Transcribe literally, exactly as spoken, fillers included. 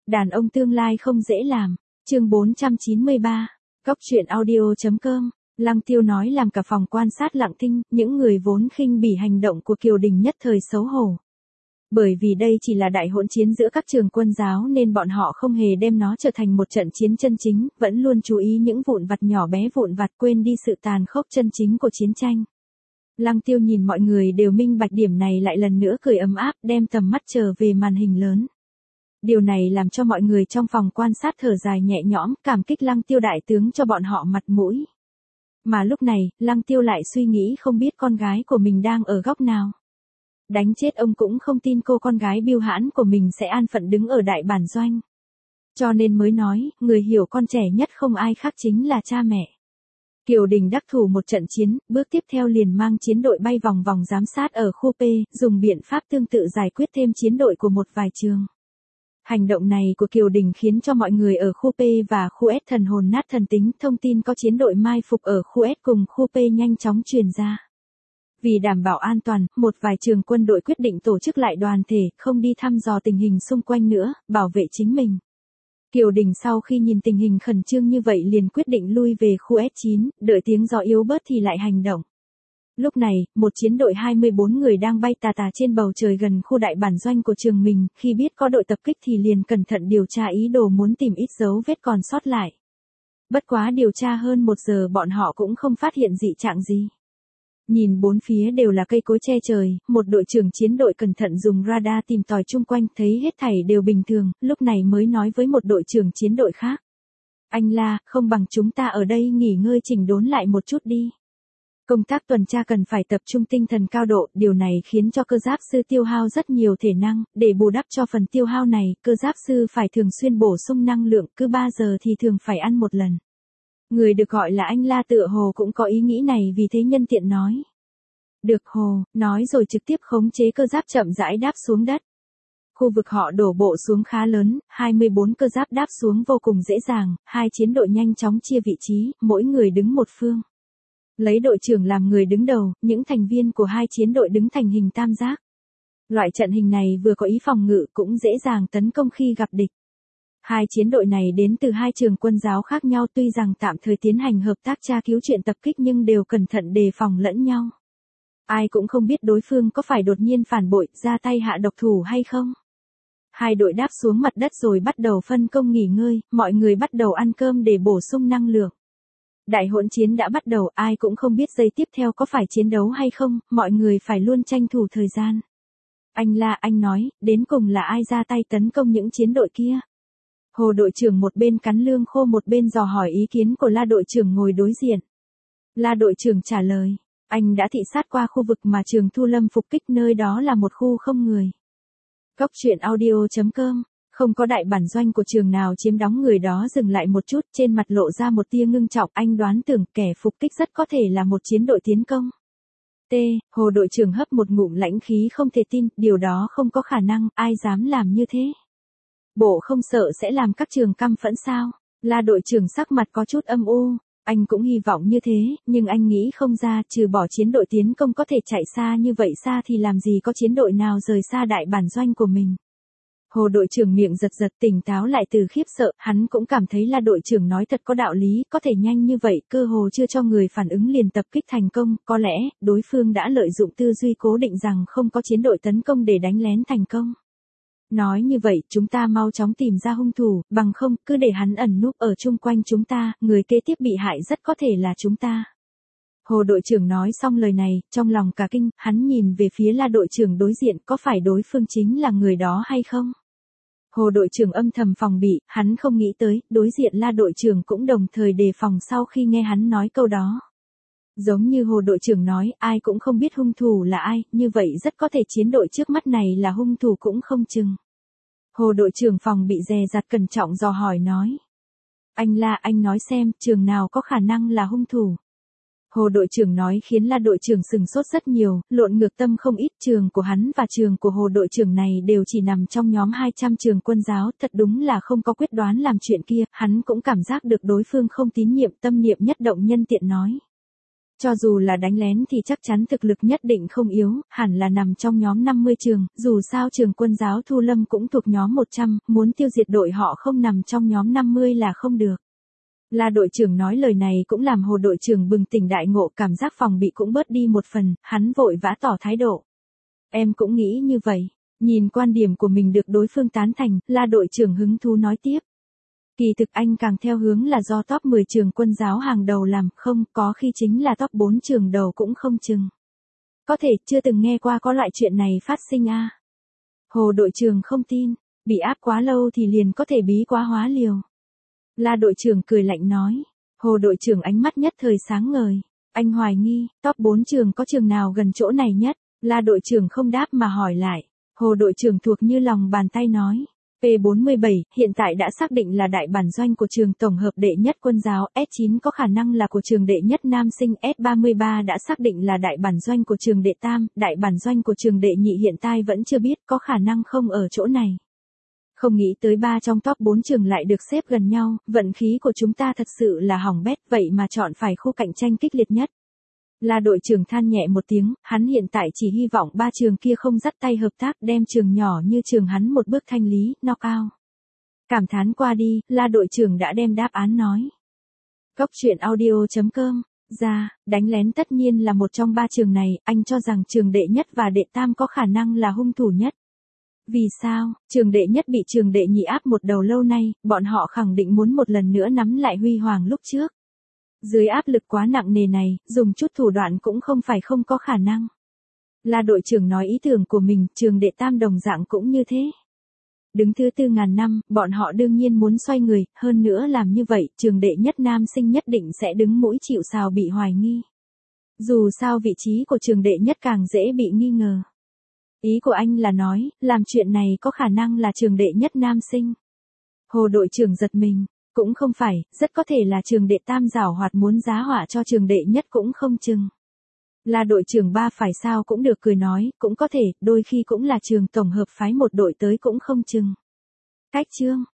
Đàn ông tương lai không dễ làm. Chương bốn trăm chín mươi ba. Cóc truyện audio chấm com. Lăng Tiêu nói làm cả phòng quan sát lặng thinh, những người vốn khinh bỉ hành động của Kiều Đình nhất thời xấu hổ. Bởi vì đây chỉ là đại hỗn chiến giữa các trường quân giáo nên bọn họ không hề đem nó trở thành một trận chiến chân chính, vẫn luôn chú ý những vụn vặt nhỏ bé vụn vặt, quên đi sự tàn khốc chân chính của chiến tranh. Lăng Tiêu nhìn mọi người đều minh bạch điểm này lại lần nữa cười ấm áp, đem tầm mắt trở về màn hình lớn. Điều này làm cho mọi người trong phòng quan sát thở dài nhẹ nhõm, cảm kích Lăng Tiêu đại tướng cho bọn họ mặt mũi. Mà lúc này, Lăng Tiêu lại suy nghĩ không biết con gái của mình đang ở góc nào. Đánh chết ông cũng không tin cô con gái biêu hãn của mình sẽ an phận đứng ở đại bản doanh. Cho nên mới nói, người hiểu con trẻ nhất không ai khác chính là cha mẹ. Kiều Đình đắc thủ một trận chiến, bước tiếp theo liền mang chiến đội bay vòng vòng giám sát ở khu P, dùng biện pháp tương tự giải quyết thêm chiến đội của một vài trường. Hành động này của Kiều Đình khiến cho mọi người ở khu P và khu S thần hồn nát thần tính, thông tin có chiến đội mai phục ở khu S cùng khu P nhanh chóng truyền ra. Vì đảm bảo an toàn, một vài trường quân đội quyết định tổ chức lại đoàn thể, không đi thăm dò tình hình xung quanh nữa, bảo vệ chính mình. Kiều Đình sau khi nhìn tình hình khẩn trương như vậy liền quyết định lui về khu S chín, đợi tiếng gió yếu bớt thì lại hành động. Lúc này, một chiến đội hai mươi bốn người đang bay tà tà trên bầu trời gần khu đại bản doanh của trường mình, khi biết có đội tập kích thì liền cẩn thận điều tra ý đồ muốn tìm ít dấu vết còn sót lại. Bất quá điều tra hơn một giờ bọn họ cũng không phát hiện dị trạng gì. Nhìn bốn phía đều là cây cối che trời, một đội trưởng chiến đội cẩn thận dùng radar tìm tòi chung quanh, thấy hết thảy đều bình thường, lúc này mới nói với một đội trưởng chiến đội khác. Anh La, không bằng chúng ta ở đây nghỉ ngơi chỉnh đốn lại một chút đi. Công tác tuần tra cần phải tập trung tinh thần cao độ, điều này khiến cho cơ giáp sư tiêu hao rất nhiều thể năng, để bù đắp cho phần tiêu hao này, cơ giáp sư phải thường xuyên bổ sung năng lượng, cứ ba giờ thì thường phải ăn một lần. Người được gọi là anh La tựa hồ cũng có ý nghĩ này vì thế nhân tiện nói. Được hồ, nói rồi trực tiếp khống chế cơ giáp chậm rãi đáp xuống đất. Khu vực họ đổ bộ xuống khá lớn, hai mươi bốn cơ giáp đáp xuống vô cùng dễ dàng, hai chiến đội nhanh chóng chia vị trí, mỗi người đứng một phương. Lấy đội trưởng làm người đứng đầu, những thành viên của hai chiến đội đứng thành hình tam giác. Loại trận hình này vừa có ý phòng ngự cũng dễ dàng tấn công khi gặp địch. Hai chiến đội này đến từ hai trường quân giáo khác nhau, tuy rằng tạm thời tiến hành hợp tác tra cứu chuyện tập kích nhưng đều cẩn thận đề phòng lẫn nhau. Ai cũng không biết đối phương có phải đột nhiên phản bội, ra tay hạ độc thủ hay không. Hai đội đáp xuống mặt đất rồi bắt đầu phân công nghỉ ngơi, mọi người bắt đầu ăn cơm để bổ sung năng lượng. Đại hỗn chiến đã bắt đầu, ai cũng không biết giây tiếp theo có phải chiến đấu hay không, mọi người phải luôn tranh thủ thời gian. Anh La, anh nói, đến cùng là ai ra tay tấn công những chiến đội kia? Hồ đội trưởng một bên cắn lương khô một bên dò hỏi ý kiến của La đội trưởng ngồi đối diện. La đội trưởng trả lời, anh đã thị sát qua khu vực mà trường Thu Lâm phục kích, nơi đó là một khu không người. Cóc truyện audio chấm com. Không có đại bản doanh của trường nào chiếm đóng, người đó dừng lại một chút, trên mặt lộ ra một tia ngưng trọng, anh đoán tưởng kẻ phục kích rất có thể là một chiến đội tiến công. T. Hồ đội trưởng hấp một ngụm lãnh khí không thể tin, điều đó không có khả năng, ai dám làm như thế. Bộ không sợ sẽ làm các trường căm phẫn sao? La đội trưởng sắc mặt có chút âm u, anh cũng hy vọng như thế, nhưng anh nghĩ không ra, trừ bỏ chiến đội tiến công có thể chạy xa như vậy xa thì làm gì có chiến đội nào rời xa đại bản doanh của mình. Hồ đội trưởng miệng giật giật tỉnh táo lại từ khiếp sợ, hắn cũng cảm thấy là đội trưởng nói thật có đạo lý, có thể nhanh như vậy, cơ hồ chưa cho người phản ứng liền tập kích thành công, có lẽ, đối phương đã lợi dụng tư duy cố định rằng không có chiến đội tấn công để đánh lén thành công. Nói như vậy, chúng ta mau chóng tìm ra hung thủ, bằng không, cứ để hắn ẩn núp ở chung quanh chúng ta, người kế tiếp bị hại rất có thể là chúng ta. Hồ đội trưởng nói xong lời này, trong lòng cả kinh, hắn nhìn về phía La đội trưởng đối diện, có phải đối phương chính là người đó hay không? Hồ đội trưởng âm thầm phòng bị, hắn không nghĩ tới, đối diện La đội trưởng cũng đồng thời đề phòng sau khi nghe hắn nói câu đó. Giống như Hồ đội trưởng nói, ai cũng không biết hung thủ là ai, như vậy rất có thể chiến đội trước mắt này là hung thủ cũng không chừng. Hồ đội trưởng phòng bị dè dặt cẩn trọng dò hỏi nói. Anh La, anh nói xem, trường nào có khả năng là hung thủ? Hồ đội trưởng nói khiến La đội trưởng sừng sốt rất nhiều, lộn ngược tâm không ít, trường của hắn và trường của Hồ đội trưởng này đều chỉ nằm trong nhóm hai trăm trường quân giáo, thật đúng là không có quyết đoán làm chuyện kia, hắn cũng cảm giác được đối phương không tín nhiệm, tâm niệm nhất động nhân tiện nói. Cho dù là đánh lén thì chắc chắn thực lực nhất định không yếu, hẳn là nằm trong nhóm năm mươi trường, dù sao trường Quân giáo Thu Lâm cũng thuộc nhóm một trăm, muốn tiêu diệt đội họ không nằm trong nhóm năm mươi là không được. La đội trưởng nói lời này cũng làm Hồ đội trưởng bừng tỉnh đại ngộ, cảm giác phòng bị cũng bớt đi một phần, hắn vội vã tỏ thái độ. Em cũng nghĩ như vậy. Nhìn quan điểm của mình được đối phương tán thành, La đội trưởng hứng thú nói tiếp. Kỳ thực anh càng theo hướng là do top mười trường Quân giáo hàng đầu làm, không, có khi chính là top bốn trường đầu cũng không chừng. Có thể chưa từng nghe qua có loại chuyện này phát sinh à. Hồ đội trưởng không tin, bị áp quá lâu thì liền có thể bí quá hóa liều. La đội trưởng cười lạnh nói. Hồ đội trưởng ánh mắt nhất thời sáng ngời. Anh hoài nghi, top bốn trường có trường nào gần chỗ này nhất? La đội trưởng không đáp mà hỏi lại. Hồ đội trưởng thuộc như lòng bàn tay nói. P bốn mươi bảy, hiện tại đã xác định là đại bản doanh của trường tổng hợp đệ nhất Quân giáo, S chín có khả năng là của trường đệ nhất nam sinh, S ba mươi ba đã xác định là đại bản doanh của trường đệ tam, đại bản doanh của trường đệ nhị hiện tại vẫn chưa biết, có khả năng không ở chỗ này. Không nghĩ tới ba trong top bốn trường lại được xếp gần nhau, vận khí của chúng ta thật sự là hỏng bét, vậy mà chọn phải khu cạnh tranh kích liệt nhất. La đội trưởng than nhẹ một tiếng, hắn hiện tại chỉ hy vọng ba trường kia không dắt tay hợp tác đem trường nhỏ như trường hắn một bước thanh lý, knockout. Cảm thán qua đi, La đội trưởng đã đem đáp án nói. Cốc truyện audio chấm com, ra, đánh lén tất nhiên là một trong ba trường này, anh cho rằng trường đệ nhất và đệ tam có khả năng là hung thủ nhất. Vì sao, trường đệ nhất bị trường đệ nhị áp một đầu lâu nay, bọn họ khẳng định muốn một lần nữa nắm lại huy hoàng lúc trước. Dưới áp lực quá nặng nề này, dùng chút thủ đoạn cũng không phải không có khả năng. La đội trưởng nói ý tưởng của mình, trường đệ tam đồng dạng cũng như thế. Đứng thứ tư ngàn năm, bọn họ đương nhiên muốn xoay người, hơn nữa làm như vậy, trường đệ nhất nam sinh nhất định sẽ đứng mũi chịu sào bị hoài nghi. Dù sao vị trí của trường đệ nhất càng dễ bị nghi ngờ. Ý của anh là nói, làm chuyện này có khả năng là trường đệ nhất nam sinh. Hồ đội trưởng giật mình, cũng không phải, rất có thể là trường đệ tam giảo hoạt muốn giá họa cho trường đệ nhất cũng không chừng. Là đội trưởng ba phải sao cũng được cười nói, cũng có thể, đôi khi cũng là trường tổng hợp phái một đội tới cũng không chừng. Cách chương